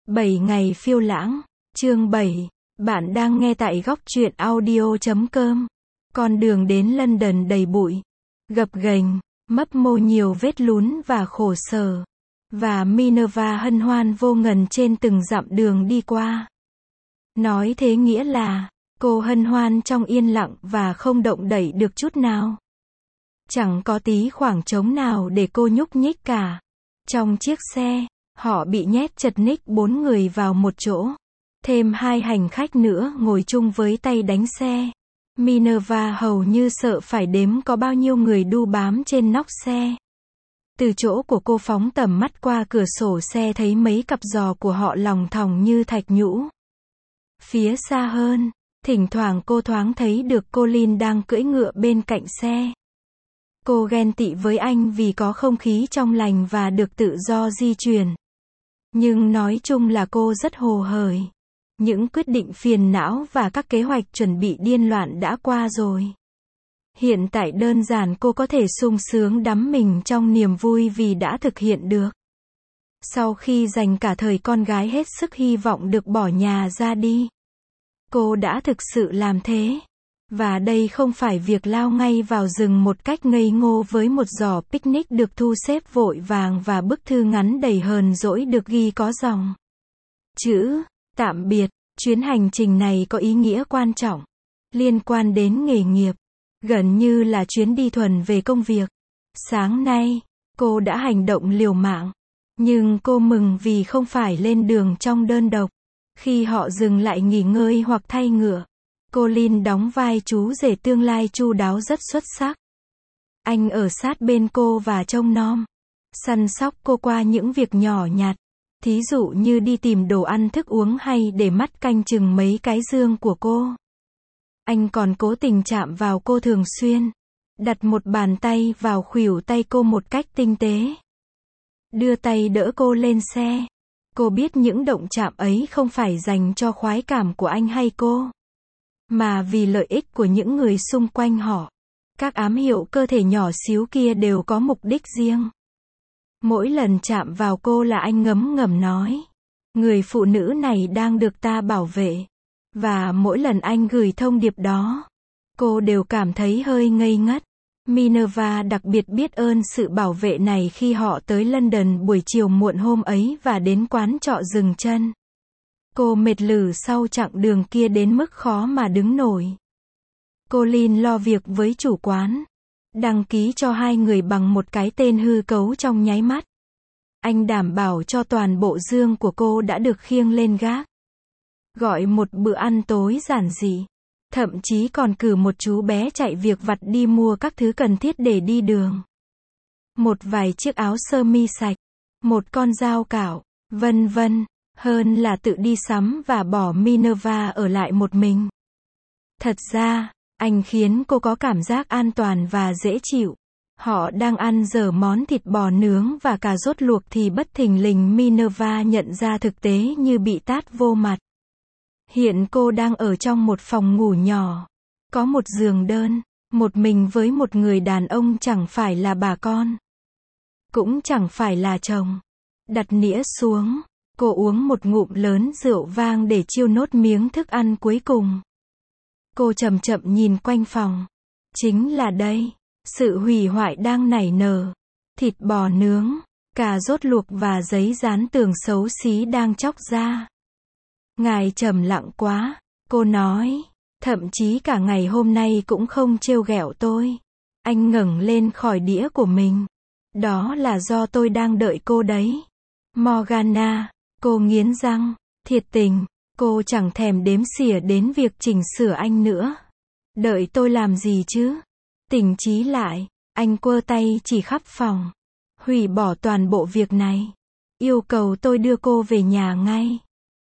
7 ngày phiêu lãng, chương 7. Bạn đang nghe tại góc truyện audio.com. Con đường đến London đầy bụi, gập ghềnh, mấp mô nhiều vết lún và khổ sở. Và Minerva hân hoan vô ngần trên từng dặm đường đi qua. Nói thế nghĩa là, cô hân hoan trong yên lặng và không động đậy được chút nào. Chẳng có tí khoảng trống nào để cô nhúc nhích cả. Trong chiếc xe, họ bị nhét chật ních 4 người vào một chỗ. Thêm 2 hành khách nữa ngồi chung với tay đánh xe. Minerva hầu như sợ phải đếm có bao nhiêu người đu bám trên nóc xe. Từ chỗ của cô phóng tầm mắt qua cửa sổ xe thấy mấy cặp giò của họ lòng thòng như thạch nhũ. Phía xa hơn, thỉnh thoảng cô thoáng thấy được Colin đang cưỡi ngựa bên cạnh xe. Cô ghen tị với anh vì có không khí trong lành và được tự do di chuyển. Nhưng nói chung là cô rất hồ hởi. Những quyết định phiền não và các kế hoạch chuẩn bị điên loạn đã qua rồi. Hiện tại đơn giản cô có thể sung sướng đắm mình trong niềm vui vì đã thực hiện được. Sau khi dành cả thời con gái hết sức hy vọng được bỏ nhà ra đi, cô đã thực sự làm thế. Và đây không phải việc lao ngay vào rừng một cách ngây ngô với một giỏ picnic được thu xếp vội vàng và bức thư ngắn đầy hờn dỗi được ghi có dòng chữ tạm biệt. Chuyến hành trình này có ý nghĩa quan trọng, liên quan đến nghề nghiệp, gần như là chuyến đi thuần về công việc. Sáng nay, cô đã hành động liều mạng, nhưng cô mừng vì không phải lên đường trong đơn độc. Khi họ dừng lại nghỉ ngơi hoặc thay ngựa, Colin đóng vai chú rể tương lai chu đáo rất xuất sắc. Anh ở sát bên cô và trông nom, săn sóc cô qua những việc nhỏ nhặt. Thí dụ như đi tìm đồ ăn thức uống hay để mắt canh chừng mấy cái dương của cô. Anh còn cố tình chạm vào cô thường xuyên, đặt một bàn tay vào khuỷu tay cô một cách tinh tế. Đưa tay đỡ cô lên xe. Cô biết những động chạm ấy không phải dành cho khoái cảm của anh hay cô, mà vì lợi ích của những người xung quanh họ. Các ám hiệu cơ thể nhỏ xíu kia đều có mục đích riêng. Mỗi lần chạm vào cô là anh ngấm ngầm nói, người phụ nữ này đang được ta bảo vệ. Và mỗi lần anh gửi thông điệp đó, cô đều cảm thấy hơi ngây ngất. Minerva đặc biệt biết ơn sự bảo vệ này khi họ tới London buổi chiều muộn hôm ấy và đến quán trọ dừng chân. Cô mệt lử sau chặng đường kia đến mức khó mà đứng nổi. Colin lo việc với chủ quán, đăng ký cho 2 người bằng một cái tên hư cấu trong nháy mắt. Anh đảm bảo cho toàn bộ dương của cô đã được khiêng lên gác. Gọi một bữa ăn tối giản dị. Thậm chí còn cử một chú bé chạy việc vặt đi mua các thứ cần thiết để đi đường. Một vài chiếc áo sơ mi sạch, một con dao cạo, vân vân, hơn là tự đi sắm và bỏ Minerva ở lại một mình. Thật ra, anh khiến cô có cảm giác an toàn và dễ chịu. Họ đang ăn dở món thịt bò nướng và cà rốt luộc thì bất thình lình Minerva nhận ra thực tế như bị tát vô mặt. Hiện cô đang ở trong một phòng ngủ nhỏ. Có một giường đơn, một mình với một người đàn ông chẳng phải là bà con, cũng chẳng phải là chồng. Đặt nĩa xuống, cô uống một ngụm lớn rượu vang để chiêu nốt miếng thức ăn cuối cùng. Cô chậm chậm nhìn quanh phòng. Chính là đây, sự hủy hoại đang nảy nở. Thịt bò nướng, cà rốt luộc và giấy dán tường xấu xí đang chóc ra. Ngài trầm lặng quá, cô nói. Thậm chí cả ngày hôm nay cũng không trêu ghẹo tôi. Anh ngẩng lên khỏi đĩa của mình. Đó là do tôi đang đợi cô đấy. Morgana, cô nghiến răng. Thiệt tình, cô chẳng thèm đếm xỉa đến việc chỉnh sửa anh nữa. Đợi tôi làm gì chứ? Tỉnh trí lại, anh quơ tay chỉ khắp phòng. Hủy bỏ toàn bộ việc này. Yêu cầu tôi đưa cô về nhà ngay.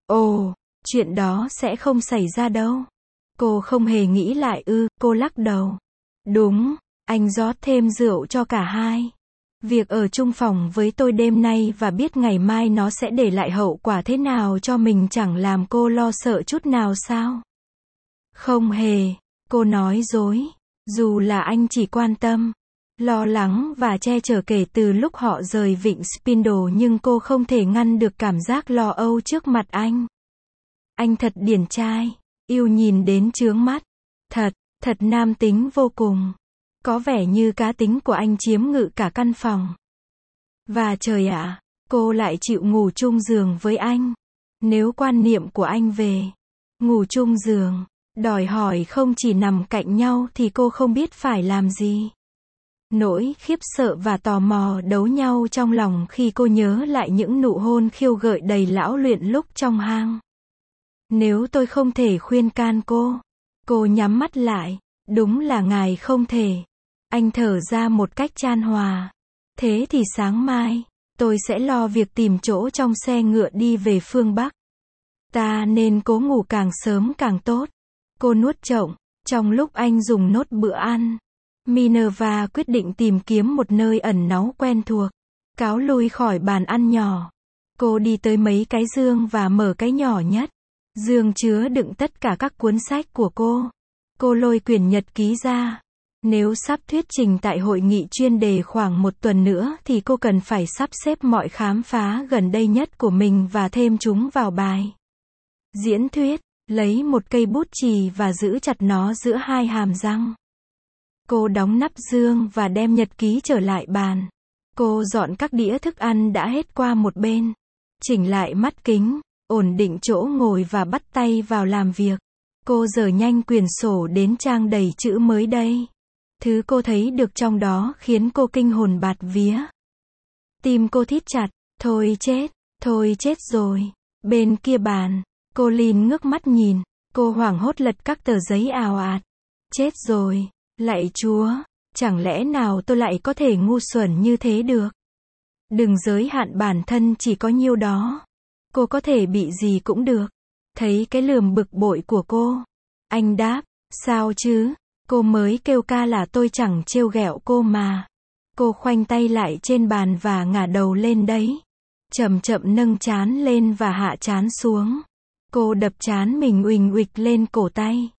Ồ, chuyện đó sẽ không xảy ra đâu. Cô không hề nghĩ lại cô lắc đầu. Đúng, anh rót thêm rượu cho cả hai. Việc ở chung phòng với tôi đêm nay và biết ngày mai nó sẽ để lại hậu quả thế nào cho mình chẳng làm cô lo sợ chút nào sao? Không hề, cô nói dối. Dù là anh chỉ quan tâm lo lắng và che chở kể từ lúc họ rời vịnh Spindle, nhưng cô không thể ngăn được cảm giác lo âu trước mặt anh. Anh thật điển trai, yêu nhìn đến chướng mắt. Thật nam tính vô cùng. Có vẻ như cá tính của anh chiếm ngự cả căn phòng. Và trời ạ, cô lại chịu ngủ chung giường với anh. Nếu quan niệm của anh về ngủ chung giường, đòi hỏi không chỉ nằm cạnh nhau thì cô không biết phải làm gì. Nỗi khiếp sợ và tò mò đấu nhau trong lòng khi cô nhớ lại những nụ hôn khiêu gợi đầy lão luyện lúc trong hang. Nếu tôi không thể khuyên can cô nhắm mắt lại. Đúng là ngài không thể. Anh thở ra một cách chan hòa. Thế thì sáng mai, tôi sẽ lo việc tìm chỗ trong xe ngựa đi về phương Bắc. Ta nên cố ngủ càng sớm càng tốt. Cô nuốt chộng. Trong lúc anh dùng nốt bữa ăn, Minerva quyết định tìm kiếm một nơi ẩn náu quen thuộc. Cáo lui khỏi bàn ăn nhỏ. Cô đi tới mấy cái giường và mở cái nhỏ nhất. Giường chứa đựng tất cả các cuốn sách của cô. Cô lôi quyển nhật ký ra. Nếu sắp thuyết trình tại hội nghị chuyên đề khoảng 1 tuần nữa thì cô cần phải sắp xếp mọi khám phá gần đây nhất của mình và thêm chúng vào bài diễn thuyết. Lấy một cây bút chì và giữ chặt nó giữa hai hàm răng. Cô đóng nắp giường và đem nhật ký trở lại bàn. Cô dọn các đĩa thức ăn đã hết qua một bên. Chỉnh lại mắt kính, ổn định chỗ ngồi và bắt tay vào làm việc. Cô dở nhanh quyển sổ đến trang đầy chữ mới đây. Thứ cô thấy được trong đó khiến cô kinh hồn bạt vía. Tim cô thít chặt. Thôi chết rồi. Bên kia bàn, cô Lynn ngước mắt nhìn. Cô hoảng hốt lật các tờ giấy ào ạt. Chết rồi. Lạy Chúa, chẳng lẽ nào tôi lại có thể ngu xuẩn như thế được? Đừng giới hạn bản thân chỉ có nhiêu đó. Cô có thể bị gì cũng được. Thấy cái lườm bực bội của cô, anh đáp, sao chứ? Cô mới kêu ca là tôi chẳng trêu ghẹo cô mà. Cô khoanh tay lại trên bàn và ngả đầu lên đấy. Chậm chậm nâng trán lên và hạ trán xuống. Cô đập trán mình uỳnh uịch lên cổ tay.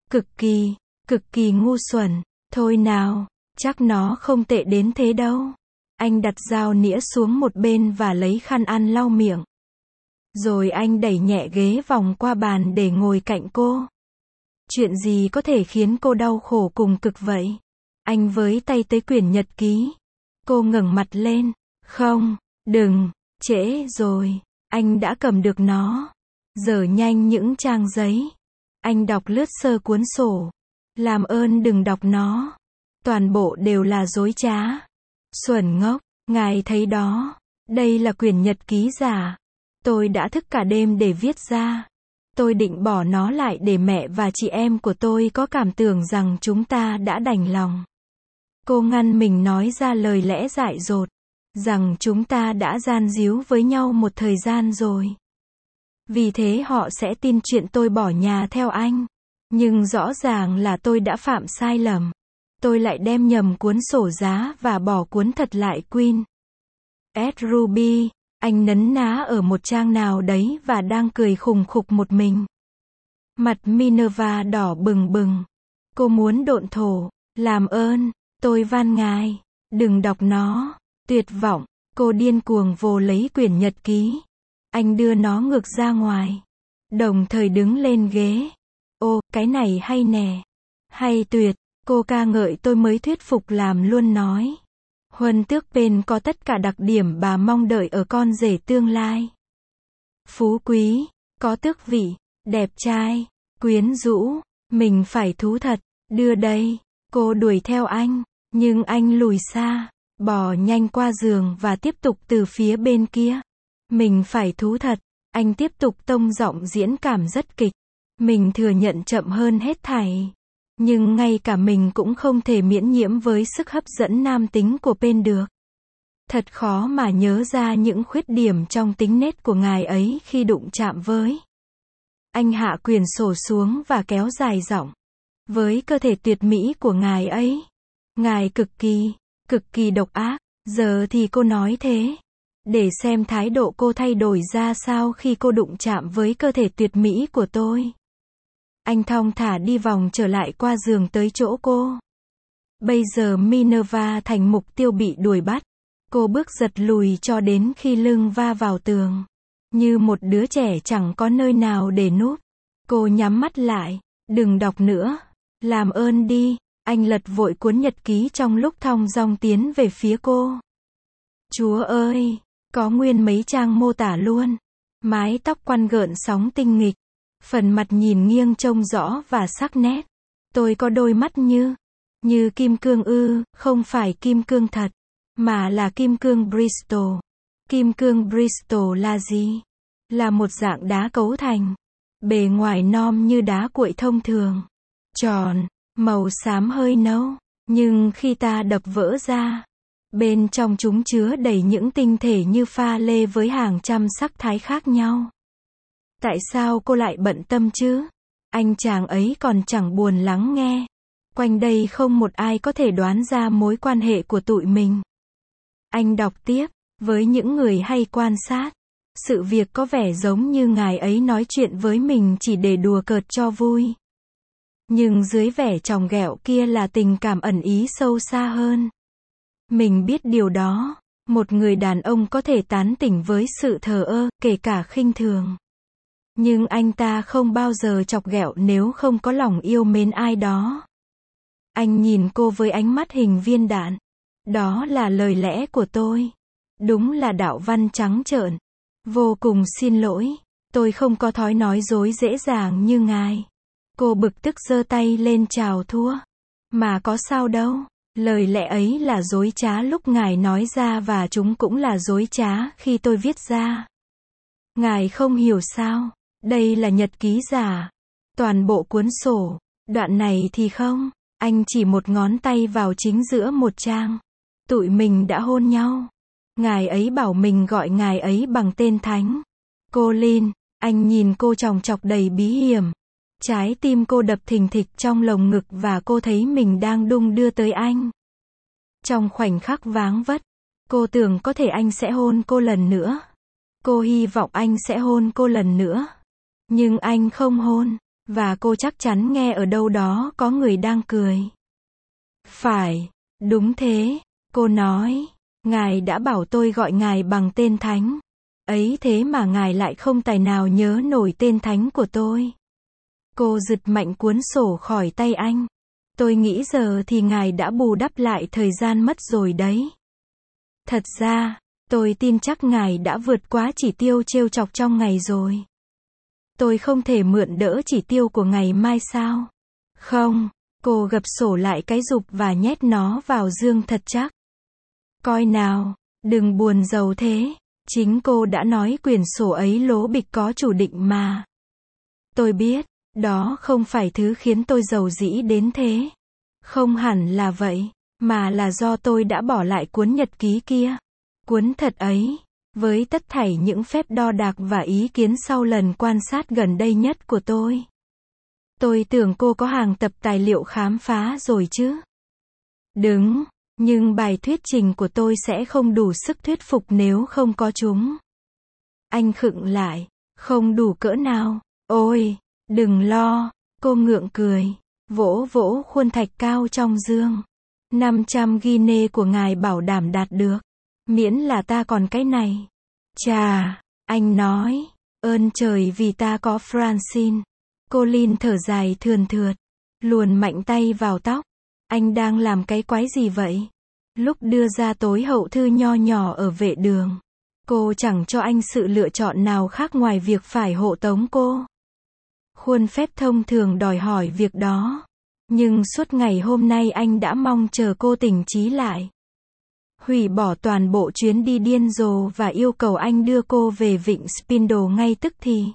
Cực kỳ ngu xuẩn. Thôi nào, chắc nó không tệ đến thế đâu. Anh đặt dao nĩa xuống một bên và lấy khăn ăn lau miệng. Rồi anh đẩy nhẹ ghế vòng qua bàn để ngồi cạnh cô. Chuyện gì có thể khiến cô đau khổ cùng cực vậy? Anh với tay tới quyển nhật ký. Cô ngẩng mặt lên. Không, đừng, trễ rồi. Anh đã cầm được nó. Dở nhanh những trang giấy. Anh đọc lướt sơ cuốn sổ. Làm ơn đừng đọc nó. Toàn bộ đều là dối trá. Xuẩn ngốc, ngài thấy đó. Đây là quyển nhật ký giả. Tôi đã thức cả đêm để viết ra. Tôi định bỏ nó lại để mẹ và chị em của tôi có cảm tưởng rằng chúng ta đã đành lòng. Cô ngăn mình nói ra lời lẽ dại dột. Rằng chúng ta đã gian díu với nhau một thời gian rồi. Vì thế họ sẽ tin chuyện tôi bỏ nhà theo anh. Nhưng rõ ràng là tôi đã phạm sai lầm. Tôi lại đem nhầm cuốn sổ giá và bỏ cuốn thật lại Queen S. Ruby. Anh nấn ná ở một trang nào đấy và đang cười khùng khục một mình. Mặt Minerva đỏ bừng bừng. Cô muốn độn thổ. Làm ơn, tôi van ngài, đừng đọc nó. Tuyệt vọng, cô điên cuồng vồ lấy quyển nhật ký. Anh đưa nó ngược ra ngoài. Đồng thời đứng lên ghế. Ô, cái này hay nè. Hay tuyệt, cô ca ngợi tôi mới thuyết phục làm luôn nói. Huân tước bên có tất cả đặc điểm bà mong đợi ở con rể tương lai. Phú quý, có tước vị, đẹp trai, quyến rũ, mình phải thú thật, đưa đây. Cô đuổi theo anh, nhưng anh lùi xa, bò nhanh qua giường và tiếp tục từ phía bên kia. Mình phải thú thật, anh tiếp tục tông giọng diễn cảm rất kịch. Mình thừa nhận chậm hơn hết thảy. Nhưng ngay cả mình cũng không thể miễn nhiễm với sức hấp dẫn nam tính của Pen được. Thật khó mà nhớ ra những khuyết điểm trong tính nết của ngài ấy khi đụng chạm với. Anh hạ quyển sổ xuống và kéo dài giọng. Với cơ thể tuyệt mỹ của ngài ấy. Ngài cực kỳ độc ác. Giờ thì cô nói thế. Để xem thái độ cô thay đổi ra sao khi cô đụng chạm với cơ thể tuyệt mỹ của tôi. Anh thong thả đi vòng trở lại qua giường tới chỗ cô. Bây giờ Minerva thành mục tiêu bị đuổi bắt. Cô bước giật lùi cho đến khi lưng va vào tường. Như một đứa trẻ chẳng có nơi nào để núp. Cô nhắm mắt lại. Đừng đọc nữa. Làm ơn đi. Anh lật vội cuốn nhật ký trong lúc thong dong tiến về phía cô. Chúa ơi! Có nguyên mấy trang mô tả luôn. Mái tóc quăn gợn sóng tinh nghịch. Phần mặt nhìn nghiêng trông rõ và sắc nét. Tôi có đôi mắt như kim cương ư, không phải kim cương thật, mà là kim cương Bristol. Kim cương Bristol là gì? Là một dạng đá cấu thành. Bề ngoài non như đá cuội thông thường. Tròn, màu xám hơi nâu. Nhưng khi ta đập vỡ ra, bên trong chúng chứa đầy những tinh thể như pha lê với hàng trăm sắc thái khác nhau. Tại sao cô lại bận tâm chứ? Anh chàng ấy còn chẳng buồn lắng nghe. Quanh đây không một ai có thể đoán ra mối quan hệ của tụi mình. Anh đọc tiếp, với những người hay quan sát, sự việc có vẻ giống như ngài ấy nói chuyện với mình chỉ để đùa cợt cho vui. Nhưng dưới vẻ chòng ghẹo kia là tình cảm ẩn ý sâu xa hơn. Mình biết điều đó, một người đàn ông có thể tán tỉnh với sự thờ ơ, kể cả khinh thường. Nhưng anh ta không bao giờ chọc ghẹo nếu không có lòng yêu mến ai đó. Anh nhìn cô với ánh mắt hình viên đạn. Đó là lời lẽ của tôi. Đúng là đạo văn trắng trợn. Vô cùng xin lỗi. Tôi không có thói nói dối dễ dàng như ngài. Cô bực tức giơ tay lên chào thua. Mà có sao đâu. Lời lẽ ấy là dối trá lúc ngài nói ra và chúng cũng là dối trá khi tôi viết ra. Ngài không hiểu sao. Đây là nhật ký giả. Toàn bộ cuốn sổ. Đoạn này thì không. Anh chỉ một ngón tay vào chính giữa một trang. Tụi mình đã hôn nhau. Ngài ấy bảo mình gọi ngài ấy bằng tên thánh. Colin, anh nhìn cô chòng chọc đầy bí hiểm. Trái tim cô đập thình thịch trong lồng ngực và cô thấy mình đang đung đưa tới anh. Trong khoảnh khắc váng vất, cô tưởng có thể anh sẽ hôn cô lần nữa. Cô hy vọng anh sẽ hôn cô lần nữa. Nhưng anh không hôn. Và cô chắc chắn nghe ở đâu đó có người đang cười. Phải, đúng thế, cô nói. Ngài đã bảo tôi gọi ngài bằng tên thánh. Ấy thế mà ngài lại không tài nào nhớ nổi tên thánh của tôi. Cô giật mạnh cuốn sổ khỏi tay anh. Tôi nghĩ giờ thì ngài đã bù đắp lại thời gian mất rồi đấy. Thật ra, tôi tin chắc ngài đã vượt quá chỉ tiêu trêu chọc trong ngày rồi. Tôi không thể mượn đỡ chỉ tiêu của ngày mai sao? Không, cô gập sổ lại cái rụp và nhét nó vào dương thật chắc. Coi nào, đừng buồn rầu thế. Chính cô đã nói quyển sổ ấy lố bịch có chủ định mà. Tôi biết, đó không phải thứ khiến tôi giàu dĩ đến thế. Không hẳn là vậy, mà là do tôi đã bỏ lại cuốn nhật ký kia. Cuốn thật ấy. Với tất thảy những phép đo đạc và ý kiến sau lần quan sát gần đây nhất của tôi. Tôi tưởng cô có hàng tập tài liệu khám phá rồi chứ. Đừng, nhưng bài thuyết trình của tôi sẽ không đủ sức thuyết phục nếu không có chúng. Anh khựng lại, không đủ cỡ nào. Ôi, đừng lo, cô ngượng cười, vỗ vỗ khuôn thạch cao trong dương. 500 guinea của ngài bảo đảm đạt được. Miễn là ta còn cái này. Chà, anh nói, ơn trời vì ta có Francine. Colin thở dài thườn thượt, luồn mạnh tay vào tóc. Anh đang làm cái quái gì vậy? Lúc đưa ra tối hậu thư nho nhỏ ở vệ đường, cô chẳng cho anh sự lựa chọn nào khác ngoài việc phải hộ tống cô. Khuôn phép thông thường đòi hỏi việc đó. Nhưng suốt ngày hôm nay anh đã mong chờ cô tỉnh trí lại. Hủy bỏ toàn bộ chuyến đi điên rồ và yêu cầu anh đưa cô về vịnh Spindle ngay tức thì.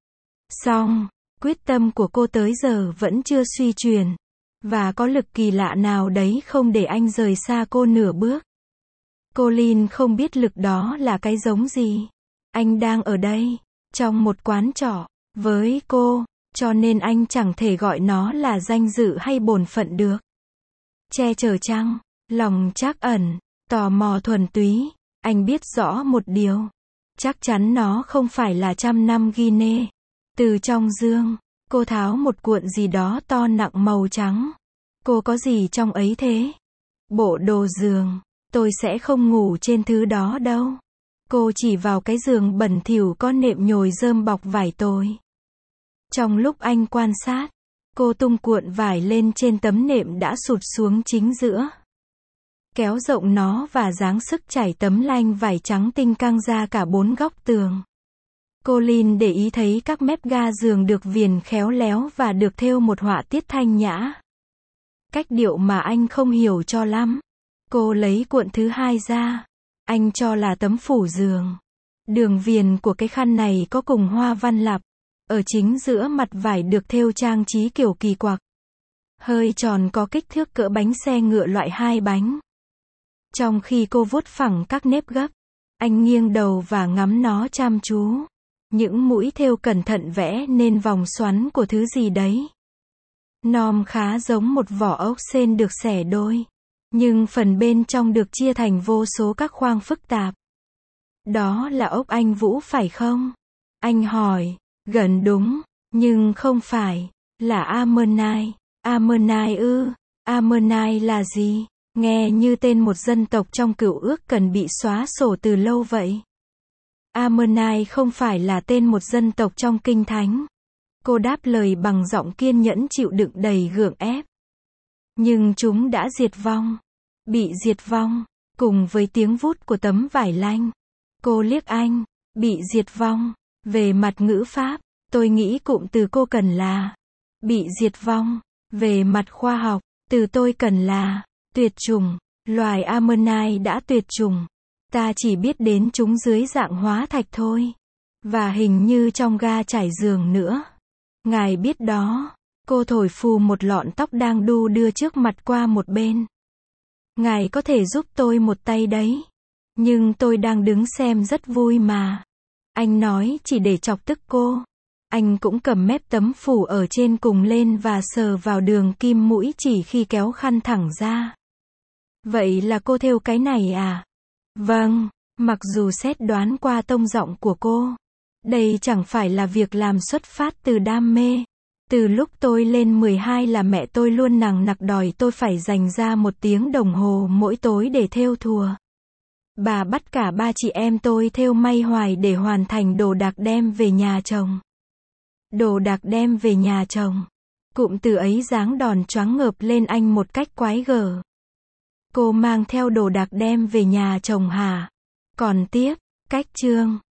Song, quyết tâm của cô tới giờ vẫn chưa suy chuyển. Và có lực kỳ lạ nào đấy không để anh rời xa cô nửa bước. Colin không biết lực đó là cái giống gì. Anh đang ở đây, trong một quán trọ, với cô, cho nên anh chẳng thể gọi nó là danh dự hay bổn phận được. Che chở chăng, lòng trắc ẩn, tò mò thuần túy, anh biết rõ một điều. Chắc chắn nó không phải là 100 năm guinea. Từ trong dương, cô tháo một cuộn gì đó to nặng màu trắng. Cô có gì trong ấy thế? Bộ đồ giường. Tôi sẽ không ngủ trên thứ đó đâu. Cô chỉ vào cái giường bẩn thỉu có nệm nhồi rơm bọc vải tồi. Trong lúc anh quan sát, cô tung cuộn vải lên trên tấm nệm đã sụt xuống chính giữa. Kéo rộng nó và dáng sức trải tấm lanh vải trắng tinh căng ra cả 4 góc tường. Cô Lin để ý thấy các mép ga giường được viền khéo léo và được thêu một họa tiết thanh nhã. Cách điệu mà anh không hiểu cho lắm. Cô lấy cuộn thứ hai ra. Anh cho là tấm phủ giường. Đường viền của cái khăn này có cùng hoa văn lặp. Ở chính giữa mặt vải được thêu trang trí kiểu kỳ quặc. Hơi tròn có kích thước cỡ bánh xe ngựa loại 2 bánh. Trong khi cô vuốt phẳng các nếp gấp, anh nghiêng đầu và ngắm nó chăm chú. Những mũi thêu cẩn thận vẽ nên vòng xoắn của thứ gì đấy. Nom khá giống một vỏ ốc sên được xẻ đôi. Nhưng phần bên trong được chia thành vô số các khoang phức tạp. Đó là ốc anh Vũ phải không? Anh hỏi. Gần đúng. Nhưng không phải. Là Ammonite. Ammonite ư? Ammonite là gì? Nghe như tên một dân tộc trong Cựu Ước cần bị xóa sổ từ lâu vậy. Ammonite không phải là tên một dân tộc trong Kinh Thánh. Cô đáp lời bằng giọng kiên nhẫn chịu đựng đầy gượng ép. Nhưng chúng đã diệt vong. Bị diệt vong. Cùng với tiếng vút của tấm vải lanh. Cô liếc anh. Bị diệt vong. Về mặt ngữ pháp, tôi nghĩ cụm từ cô cần là bị diệt vong. Về mặt khoa học, từ tôi cần là tuyệt chủng. Loài Ammonite đã tuyệt chủng. Ta chỉ biết đến chúng dưới dạng hóa thạch thôi. Và hình như trong ga trải giường nữa. Ngài biết đó. Cô thổi phù một lọn tóc đang đu đưa trước mặt qua một bên. Ngài có thể giúp tôi một tay đấy. Nhưng tôi đang đứng xem rất vui mà. Anh nói chỉ để chọc tức cô. Anh cũng cầm mép tấm phủ ở trên cùng lên và sờ vào đường kim mũi chỉ khi kéo khăn thẳng ra. Vậy là cô thêu cái này à? Vâng, mặc dù xét đoán qua tông giọng của cô. Đây chẳng phải là việc làm xuất phát từ đam mê. Từ lúc tôi lên 12 là mẹ tôi luôn nằng nặc đòi tôi phải dành ra 1 tiếng đồng hồ mỗi tối để thêu thùa. Bà bắt cả 3 chị em tôi thêu may hoài để hoàn thành đồ đạc đem về nhà chồng. Đồ đạc đem về nhà chồng. Cụm từ ấy giáng đòn choáng ngợp lên anh một cách quái gở. Cô mang theo đồ đạc đem về nhà chồng hả? Còn tiếp, cách chương.